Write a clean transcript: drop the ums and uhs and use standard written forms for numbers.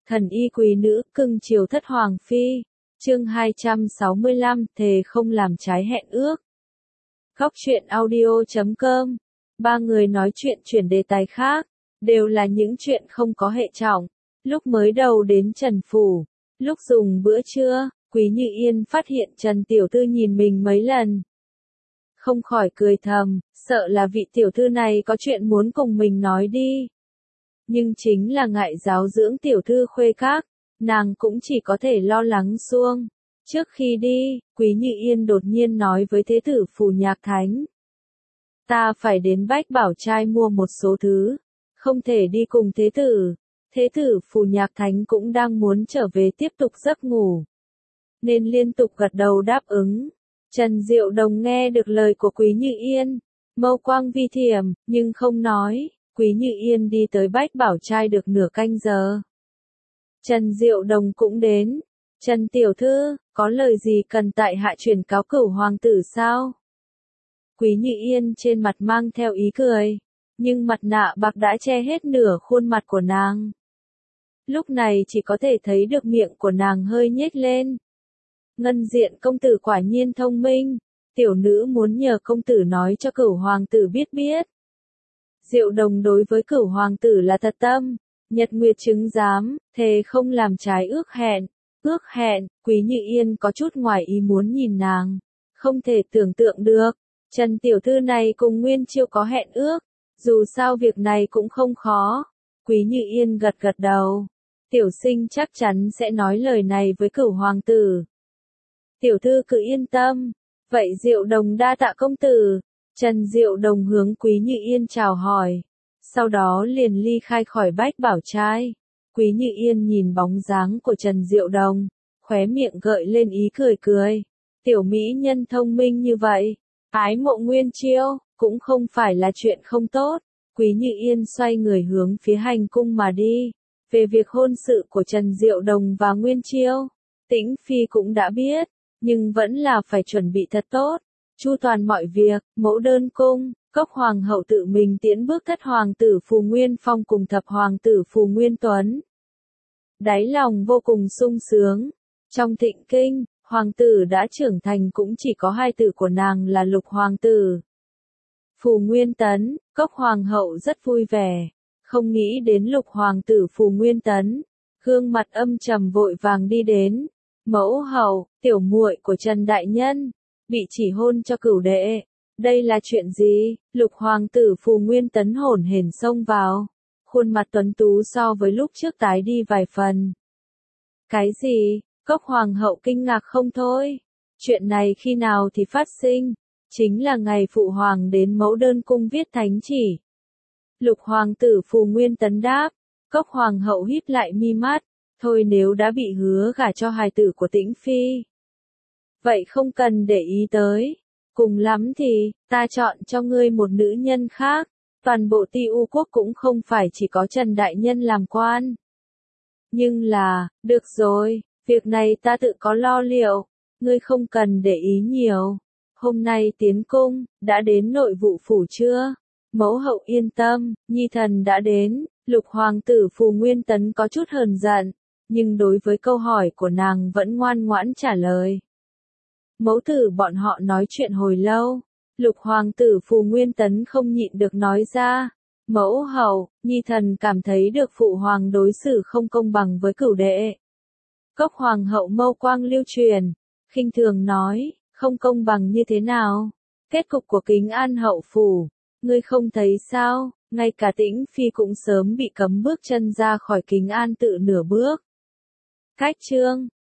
Thần y quý nữ, cưng chiều thất hoàng phi. Chương 265, thề không làm trái hẹn ước. Góc truyện audio.com. Ba người nói chuyện chuyển đề tài khác, đều là những chuyện không có hệ trọng. Lúc mới đầu đến Trần Phủ, lúc dùng bữa trưa, Quý Như Yên phát hiện Trần Tiểu Thư nhìn mình mấy lần. Không khỏi cười thầm, sợ là vị tiểu thư này có chuyện muốn cùng mình nói đi. Nhưng chính là ngại giáo dưỡng tiểu thư khuê các, nàng cũng chỉ có thể lo lắng xuông. Trước khi đi, Quý Như Yên đột nhiên nói với Thế tử Phù Nhạc Thánh. Ta phải đến Bách Bảo Trai mua một số thứ, không thể đi cùng Thế tử. Thế tử Phù Nhạc Thánh cũng đang muốn trở về tiếp tục giấc ngủ, nên liên tục gật đầu đáp ứng. Trần Diệu Đồng nghe được lời của Quý Như Yên, mâu quang vi thiểm, nhưng không nói. Quý Như Yên đi tới Bách Bảo Trai được nửa canh giờ. Trần Diệu Đồng cũng đến. Trần Tiểu Thư, có lời gì cần tại hạ truyền cáo Cửu Hoàng tử sao? Quý Như Yên trên mặt mang theo ý cười, nhưng mặt nạ bạc đã che hết nửa khuôn mặt của nàng. Lúc này chỉ có thể thấy được miệng của nàng hơi nhếch lên. Ngân Diện công tử quả nhiên thông minh, tiểu nữ muốn nhờ công tử nói cho Cửu Hoàng tử biết. Diệu Đồng đối với Cửu Hoàng tử là thật tâm, nhật nguyệt chứng giám, thề không làm trái ước hẹn. Ước hẹn, Quý Như Yên có chút ngoài ý muốn nhìn nàng, không thể tưởng tượng được, Trần Tiểu Thư này cùng Nguyên Chiêu có hẹn ước, dù sao việc này cũng không khó. Quý Như Yên gật gật đầu, tiểu sinh chắc chắn sẽ nói lời này với Cửu Hoàng tử. Tiểu Thư cứ yên tâm, vậy Diệu Đồng đa tạ công tử. Trần Diệu Đồng hướng Quý Như Yên chào hỏi, sau đó liền ly khai khỏi Bách Bảo Trai. Quý Như Yên nhìn bóng dáng của Trần Diệu Đồng, khóe miệng gợi lên ý cười. Tiểu mỹ nhân thông minh như vậy, ái mộ Nguyên Chiêu, cũng không phải là chuyện không tốt. Quý Như Yên xoay người hướng phía hành cung mà đi. Về việc hôn sự của Trần Diệu Đồng và Nguyên Chiêu, Tĩnh Phi cũng đã biết, nhưng vẫn là phải chuẩn bị thật tốt, chu toàn mọi việc. Mẫu đơn cung, Cốc Hoàng hậu tự mình tiễn bước thất hoàng tử Phù Nguyên Phong cùng thập hoàng tử Phù Nguyên Tuấn. Đáy lòng vô cùng sung sướng. Trong thịnh kinh, hoàng tử đã trưởng thành cũng chỉ có hai tử của nàng là Lục hoàng tử Phù Nguyên Tấn. Cốc Hoàng hậu rất vui vẻ, không nghĩ đến Lục hoàng tử Phù Nguyên Tấn, gương mặt âm trầm vội vàng đi đến. Mẫu hậu, tiểu muội của Trần đại nhân bị chỉ hôn cho cửu đệ. Đây là chuyện gì? Lục hoàng tử Phù Nguyên Tấn hổn hển xông vào, khuôn mặt tuấn tú so với lúc trước tái đi vài phần. Cái gì? Cốc Hoàng hậu kinh ngạc không thôi. Chuyện này khi nào thì phát sinh? Chính là ngày phụ hoàng đến mẫu đơn cung viết thánh chỉ. Lục hoàng tử Phù Nguyên Tấn đáp. Cốc Hoàng hậu híp lại mi mắt. Thôi, nếu đã bị hứa gả cho hài tử của Tĩnh Phi, vậy không cần để ý tới. Cùng lắm thì, ta chọn cho ngươi một nữ nhân khác. Toàn bộ Ti U quốc cũng không phải chỉ có Trần đại nhân làm quan. Nhưng là, được rồi, việc này ta tự có lo liệu, ngươi không cần để ý nhiều. Hôm nay tiến cung, đã đến nội vụ phủ chưa? Mẫu hậu yên tâm, nhi thần đã đến. Lục hoàng tử Phù Nguyên Tấn có chút hờn giận, nhưng đối với câu hỏi của nàng vẫn ngoan ngoãn trả lời. Mẫu tử bọn họ nói chuyện hồi lâu, Lục hoàng tử Phù Nguyên Tấn không nhịn được nói ra. Mẫu hậu, nhi thần cảm thấy được phụ hoàng đối xử không công bằng với cửu đệ. Cốc Hoàng hậu mâu quang lưu truyền, khinh thường nói, không công bằng như thế nào? Kết cục của Kính An hậu phủ, ngươi không thấy sao? Ngay cả Tĩnh Phi cũng sớm bị cấm bước chân ra khỏi Kính An tự nửa bước. Cách chương